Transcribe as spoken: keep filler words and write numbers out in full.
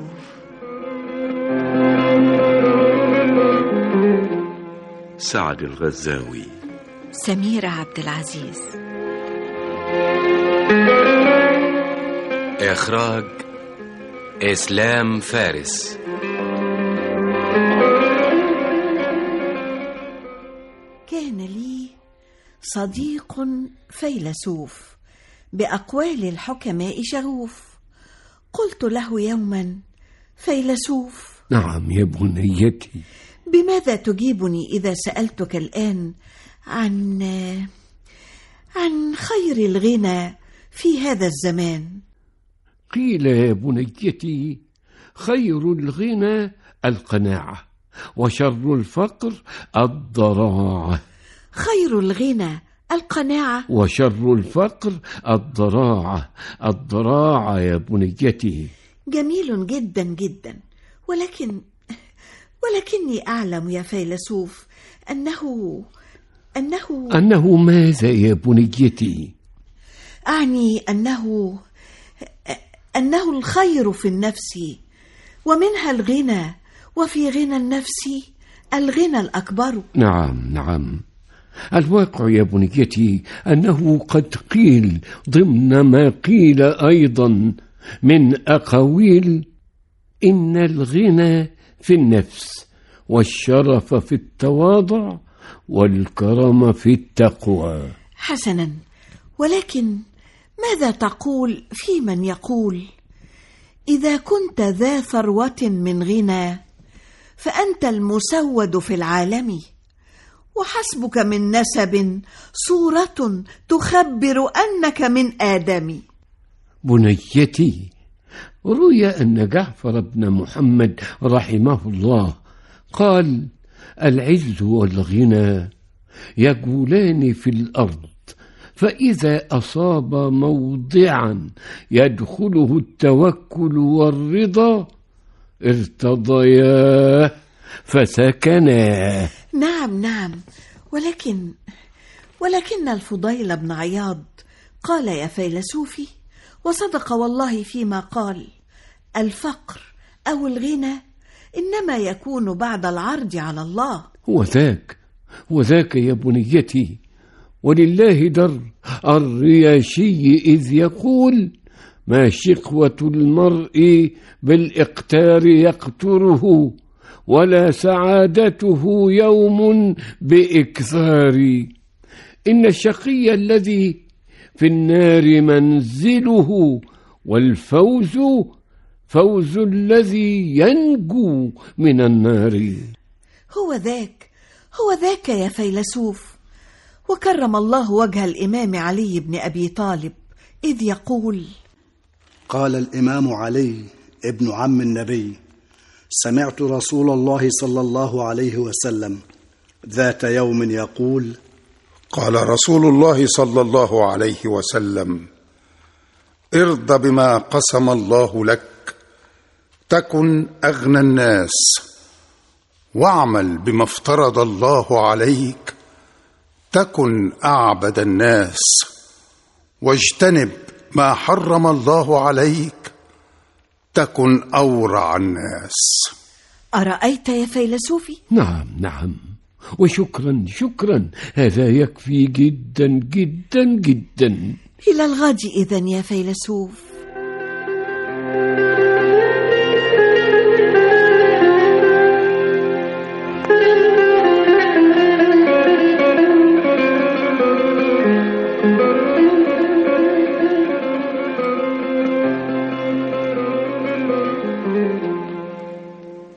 فيلسوف. سعد الغزاوي. سميرة عبد العزيز. إخراج إسلام فارس. كان لي صديق فيلسوف بأقوال الحكماء شغوف. قلت له يوما: فيلسوف. نعم يا بنيتي. بماذا تجيبني إذا سألتك الآن عن عن خير الغنى في هذا الزمان؟ قيل يا بنيتي: خير الغنى القناعة، وشر الفقر الضراعة. خير الغنى القناعة، وشر الفقر الضراعة. الضراعة يا بنيتي. جميل جدا جدا، ولكن ولكني أعلم يا فيلسوف أنه أنه أنه ماذا يا بنيتي؟ أعني أنه أنه الخير في النفس، ومنها الغنى، وفي غنى النفس الغنى الأكبر. نعم نعم، الواقع يا بنيتي أنه قد قيل ضمن ما قيل أيضا من أقاويل: إن الغنى في النفس، والشرف في التواضع، والكرم في التقوى. حسنا، ولكن ماذا تقول في من يقول: إذا كنت ذا ثروة من غنى فأنت المسود في العالم، وحسبك من نسب صورة تخبر أنك من آدم؟ بنيتي، روي أن جعفر بن محمد رحمه الله قال: العز والغنى يجولان في الأرض، فإذا أصاب موضعا يدخله التوكل والرضا ارتضياه فسكنا. نعم نعم، ولكن ولكن الفضيل بن عياض قال يا فيلسوفي، وصدق والله فيما قال: الفقر أو الغنى إنما يكون بعد العرض على الله. وذاك وذاك يا بنيتي، ولله در الرياشي إذ يقول: ما شقوة المرء بالإقتار يقتره، ولا سعادته يوم بإكثار. إن الشقي الذي في النار منزله، والفوز فوز الذي ينجو من النار. هو ذاك هو ذاك يا فيلسوف. وكرم الله وجه الإمام علي بن أبي طالب إذ يقول: قال الإمام علي ابن عم النبي: سمعت رسول الله صلى الله عليه وسلم ذات يوم يقول: قال رسول الله صلى الله عليه وسلم: ارض بما قسم الله لك تكن أغنى الناس، واعمل بما افترض الله عليك تكن أعبد الناس، واجتنب ما حرم الله عليك تكن أورع الناس. أرأيت يا فيلسوفي؟ نعم نعم، وشكرا شكرا، هذا يكفي جدا جدا جدا. إلى الغد إذن يا فيلسوف.